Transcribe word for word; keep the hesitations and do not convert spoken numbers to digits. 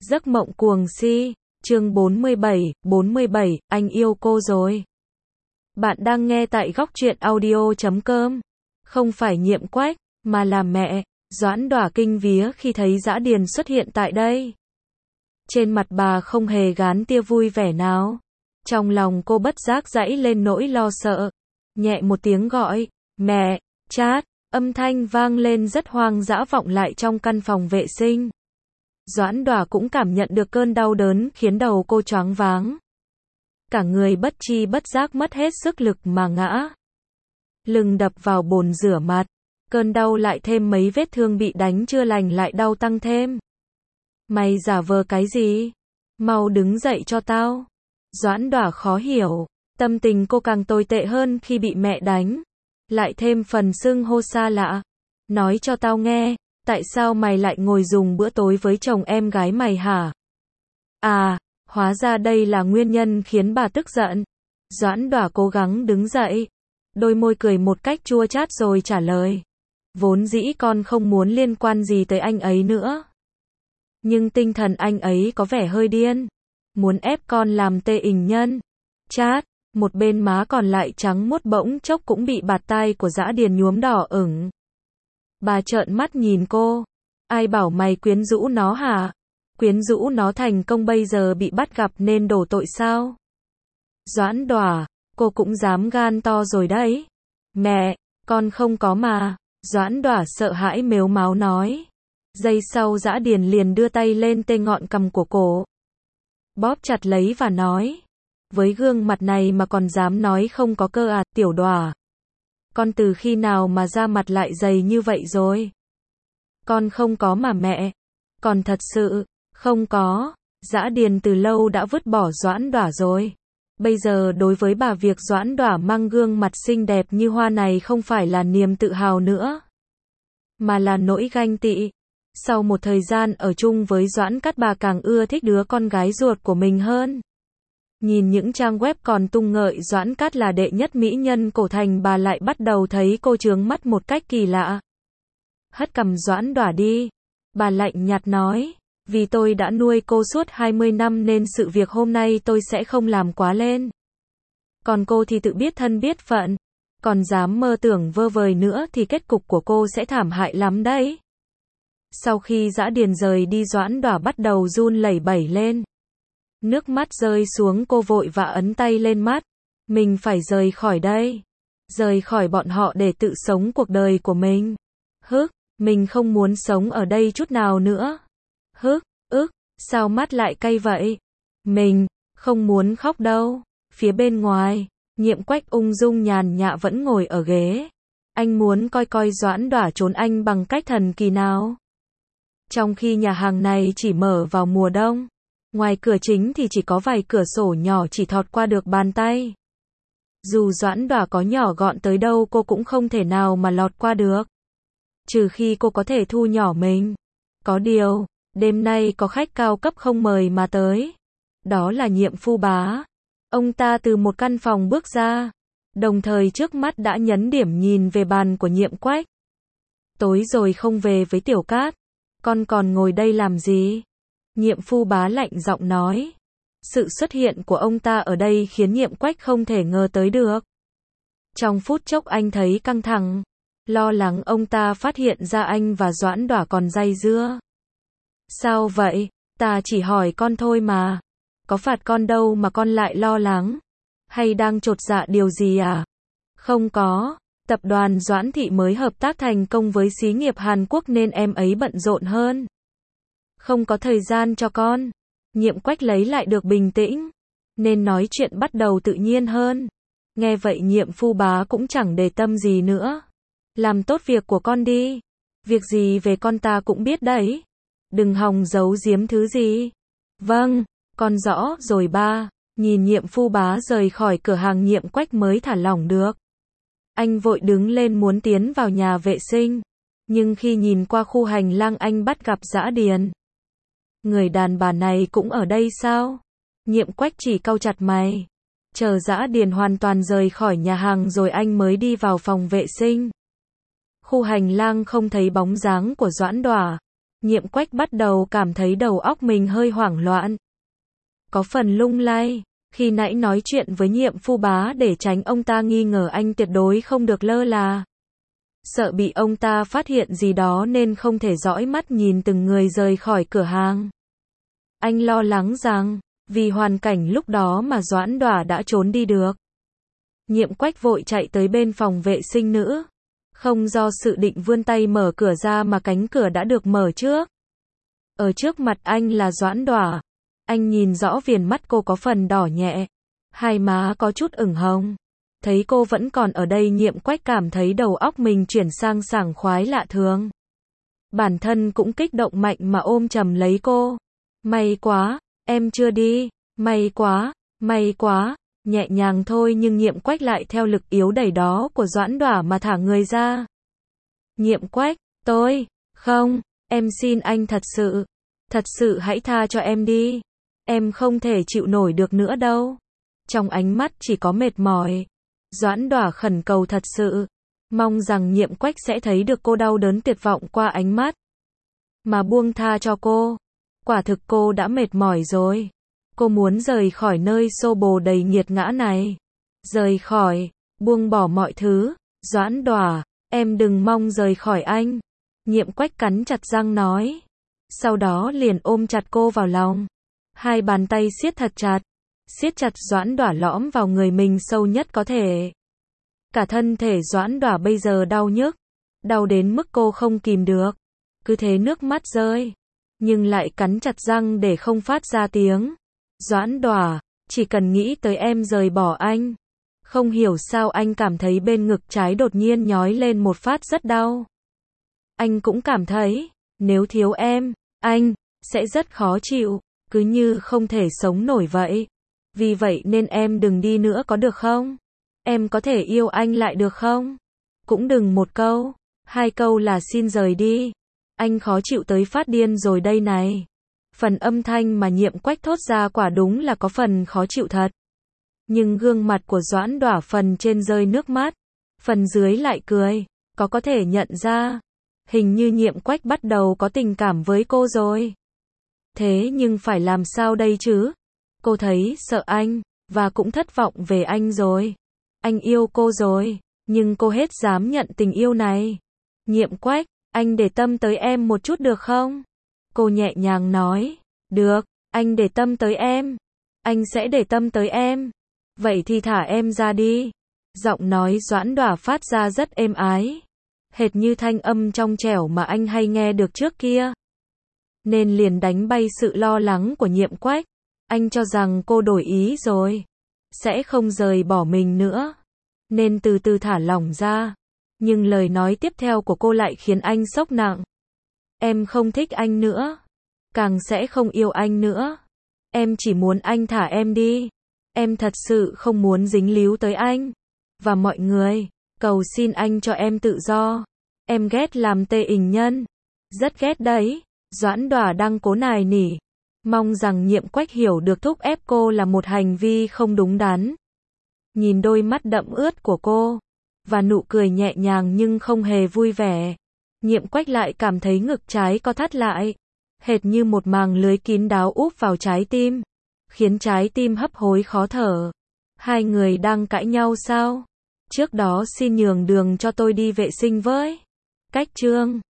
Giấc mộng cuồng si, chương bốn mươi bảy, bốn mươi bảy, anh yêu cô rồi. Bạn đang nghe tại góc truyện audio chấm com. Không phải Nhiệm Quách, mà là mẹ. Doãn Đỏa kinh vía khi thấy Dã Điền xuất hiện tại đây. Trên mặt bà không hề gán tia vui vẻ nào. Trong lòng cô bất giác dãy lên nỗi lo sợ. Nhẹ một tiếng gọi, mẹ, chát, âm thanh vang lên rất hoang dã vọng lại trong căn phòng vệ sinh. Doãn Đỏa cũng cảm nhận được cơn đau đớn khiến đầu cô choáng váng. Cả người bất tri bất giác mất hết sức lực mà ngã. Lưng đập vào bồn rửa mặt. Cơn đau lại thêm mấy vết thương bị đánh chưa lành lại đau tăng thêm. Mày giả vờ cái gì? Mau đứng dậy cho tao. Doãn Đỏa khó hiểu. Tâm tình cô càng tồi tệ hơn khi bị mẹ đánh. Lại thêm phần xưng hô xa lạ. Nói cho tao nghe. Tại sao mày lại ngồi dùng bữa tối với chồng em gái mày hả? À, hóa ra đây là nguyên nhân khiến bà tức giận. Doãn Đỏa cố gắng đứng dậy. Đôi môi cười một cách chua chát rồi trả lời. Vốn dĩ con không muốn liên quan gì tới anh ấy nữa. Nhưng tinh thần anh ấy có vẻ hơi điên. Muốn ép con làm tê ình nhân. Chát, một bên má còn lại trắng muốt bỗng chốc cũng bị bạt tai của Dã Điền nhuốm đỏ ửng. Bà trợn mắt nhìn cô. Ai bảo mày quyến rũ nó hả? Quyến rũ nó thành công bây giờ bị bắt gặp nên đổ tội sao? Doãn Đỏa, cô cũng dám gan to rồi đấy. Mẹ, con không có mà. Doãn Đỏa sợ hãi mếu máo nói. Giây sau Dã Điền liền đưa tay lên tê ngọn cằm của cổ. Bóp chặt lấy và nói. Với gương mặt này mà còn dám nói không có cơ à, Tiểu Đỏa. Con từ khi nào mà da mặt lại dày như vậy rồi? Con không có mà mẹ. Còn thật sự, không có. Dã Điền từ lâu đã vứt bỏ Doãn Đỏa rồi. Bây giờ đối với bà việc Doãn Đỏa mang gương mặt xinh đẹp như hoa này không phải là niềm tự hào nữa. Mà là nỗi ganh tị. Sau một thời gian ở chung với Doãn Cát bà càng ưa thích đứa con gái ruột của mình hơn. Nhìn những trang web còn tung ngợi Doãn Cát là đệ nhất mỹ nhân cổ thành bà lại bắt đầu thấy cô chướng mắt một cách kỳ lạ. Hất cằm Doãn Đỏa đi. Bà lạnh nhạt nói. Vì tôi đã nuôi cô suốt hai mươi năm nên sự việc hôm nay tôi sẽ không làm quá lên. Còn cô thì tự biết thân biết phận. Còn dám mơ tưởng vơ vời nữa thì kết cục của cô sẽ thảm hại lắm đấy. Sau khi Dã Điền rời đi Doãn Đỏa bắt đầu run lẩy bẩy lên. Nước mắt rơi xuống cô vội vã ấn tay lên mắt. Mình phải rời khỏi đây. Rời khỏi bọn họ để tự sống cuộc đời của mình. Hức, mình không muốn sống ở đây chút nào nữa. Hức, ức, sao mắt lại cay vậy? Mình, không muốn khóc đâu. Phía bên ngoài, Nhiệm Quách ung dung nhàn nhã vẫn ngồi ở ghế. Anh muốn coi coi Doãn Đỏa trốn anh bằng cách thần kỳ nào. Trong khi nhà hàng này chỉ mở vào mùa đông. Ngoài cửa chính thì chỉ có vài cửa sổ nhỏ chỉ thọt qua được bàn tay. Dù Doãn Đỏa có nhỏ gọn tới đâu cô cũng không thể nào mà lọt qua được. Trừ khi cô có thể thu nhỏ mình. Có điều, đêm nay có khách cao cấp không mời mà tới. Đó là Nhiệm Phu Bá. Ông ta từ một căn phòng bước ra. Đồng thời trước mắt đã nhấn điểm nhìn về bàn của Nhiệm Quách. Tối rồi không về với Tiểu Cát. Con còn ngồi đây làm gì? Nhiệm Phu Bá lạnh giọng nói. Sự xuất hiện của ông ta ở đây khiến Nhiệm Quách không thể ngờ tới được. Trong phút chốc anh thấy căng thẳng. Lo lắng ông ta phát hiện ra anh và Doãn Đỏa còn day dưa. Sao vậy? Ta chỉ hỏi con thôi mà. Có phạt con đâu mà con lại lo lắng? Hay đang chột dạ điều gì à? Không có. Tập đoàn Doãn Thị mới hợp tác thành công với xí nghiệp Hàn Quốc nên em ấy bận rộn hơn. Không có thời gian cho con. Nhiệm Quách lấy lại được bình tĩnh. Nên nói chuyện bắt đầu tự nhiên hơn. Nghe vậy Nhiệm Phu Bá cũng chẳng để tâm gì nữa. Làm tốt việc của con đi. Việc gì về con ta cũng biết đấy. Đừng hòng giấu giếm thứ gì. Vâng, con rõ rồi ba. Nhìn Nhiệm Phu Bá rời khỏi cửa hàng Nhiệm Quách mới thả lỏng được. Anh vội đứng lên muốn tiến vào nhà vệ sinh. Nhưng khi nhìn qua khu hành lang anh bắt gặp Dã Điền. Người đàn bà này cũng ở đây sao? Nhiệm Quách chỉ cau chặt mày. Chờ Dã Điền hoàn toàn rời khỏi nhà hàng rồi anh mới đi vào phòng vệ sinh. Khu hành lang không thấy bóng dáng của Doãn Đỏa. Nhiệm Quách bắt đầu cảm thấy đầu óc mình hơi hoảng loạn. Có phần lung lay, khi nãy nói chuyện với Nhiệm Phu Bá để tránh ông ta nghi ngờ anh tuyệt đối không được lơ là. Sợ bị ông ta phát hiện gì đó nên không thể dõi mắt nhìn từng người rời khỏi cửa hàng. Anh lo lắng rằng, vì hoàn cảnh lúc đó mà Doãn Đỏa đã trốn đi được. Nhiệm Quách vội chạy tới bên phòng vệ sinh nữ. Không do sự định vươn tay mở cửa ra mà cánh cửa đã được mở trước. Ở trước mặt anh là Doãn Đỏa. Anh nhìn rõ viền mắt cô có phần đỏ nhẹ. Hai má có chút ửng hồng. Thấy cô vẫn còn ở đây, Nhiệm Quách cảm thấy đầu óc mình chuyển sang sảng khoái lạ thường. Bản thân cũng kích động mạnh mà ôm chầm lấy cô. May quá, em chưa đi. May quá, may quá. Nhẹ nhàng thôi nhưng Nhiệm Quách lại theo lực yếu đẩy đó của Doãn Đỏa mà thả người ra. Nhiệm Quách, tôi, không, em xin anh thật sự. Thật sự hãy tha cho em đi. Em không thể chịu nổi được nữa đâu. Trong ánh mắt chỉ có mệt mỏi. Doãn Đỏa khẩn cầu thật sự. Mong rằng Nhiệm Quách sẽ thấy được cô đau đớn tuyệt vọng qua ánh mắt. Mà buông tha cho cô. Quả thực cô đã mệt mỏi rồi. Cô muốn rời khỏi nơi xô bồ đầy nghiệt ngã này. Rời khỏi, buông bỏ mọi thứ. Doãn Đỏa, em đừng mong rời khỏi anh. Nhiệm Quách cắn chặt răng nói. Sau đó liền ôm chặt cô vào lòng. Hai bàn tay siết thật chặt. Siết chặt Doãn Đỏa lõm vào người mình sâu nhất có thể. Cả thân thể Doãn Đỏa bây giờ đau nhức. Đau đến mức cô không kìm được. Cứ thế nước mắt rơi. Nhưng lại cắn chặt răng để không phát ra tiếng. Doãn Đỏa, chỉ cần nghĩ tới em rời bỏ anh. Không hiểu sao anh cảm thấy bên ngực trái đột nhiên nhói lên một phát rất đau. Anh cũng cảm thấy, nếu thiếu em, anh, sẽ rất khó chịu, cứ như không thể sống nổi vậy. Vì vậy nên em đừng đi nữa có được không? Em có thể yêu anh lại được không? Cũng đừng một câu, hai câu là xin rời đi. Anh khó chịu tới phát điên rồi đây này. Phần âm thanh mà Nhiệm Quách thốt ra quả đúng là có phần khó chịu thật. Nhưng gương mặt của Doãn Đỏa phần trên rơi nước mắt, phần dưới lại cười, có có thể nhận ra. Hình như Nhiệm Quách bắt đầu có tình cảm với cô rồi. Thế nhưng phải làm sao đây chứ? Cô thấy sợ anh, và cũng thất vọng về anh rồi. Anh yêu cô rồi, nhưng cô hết dám nhận tình yêu này. Nhiệm Quách, anh để tâm tới em một chút được không? Cô nhẹ nhàng nói. Được, anh để tâm tới em. Anh sẽ để tâm tới em. Vậy thì thả em ra đi. Giọng nói Doãn Đỏa phát ra rất êm ái. Hệt như thanh âm trong trẻo mà anh hay nghe được trước kia. Nên liền đánh bay sự lo lắng của Nhiệm Quách. Anh cho rằng cô đổi ý rồi. Sẽ không rời bỏ mình nữa. Nên từ từ thả lỏng ra. Nhưng lời nói tiếp theo của cô lại khiến anh sốc nặng. Em không thích anh nữa. Càng sẽ không yêu anh nữa. Em chỉ muốn anh thả em đi. Em thật sự không muốn dính líu tới anh. Và mọi người. Cầu xin anh cho em tự do. Em ghét làm tê ình nhân. Rất ghét đấy. Doãn Đỏa đang cố nài nỉ. Mong rằng Nhiệm Quách hiểu được thúc ép cô là một hành vi không đúng đắn. Nhìn đôi mắt đậm ướt của cô. Và nụ cười nhẹ nhàng nhưng không hề vui vẻ. Nhiệm Quách lại cảm thấy ngực trái co thắt lại. Hệt như một màng lưới kín đáo úp vào trái tim. Khiến trái tim hấp hối khó thở. Hai người đang cãi nhau sao? Trước đó xin nhường đường cho tôi đi vệ sinh với. Cách chương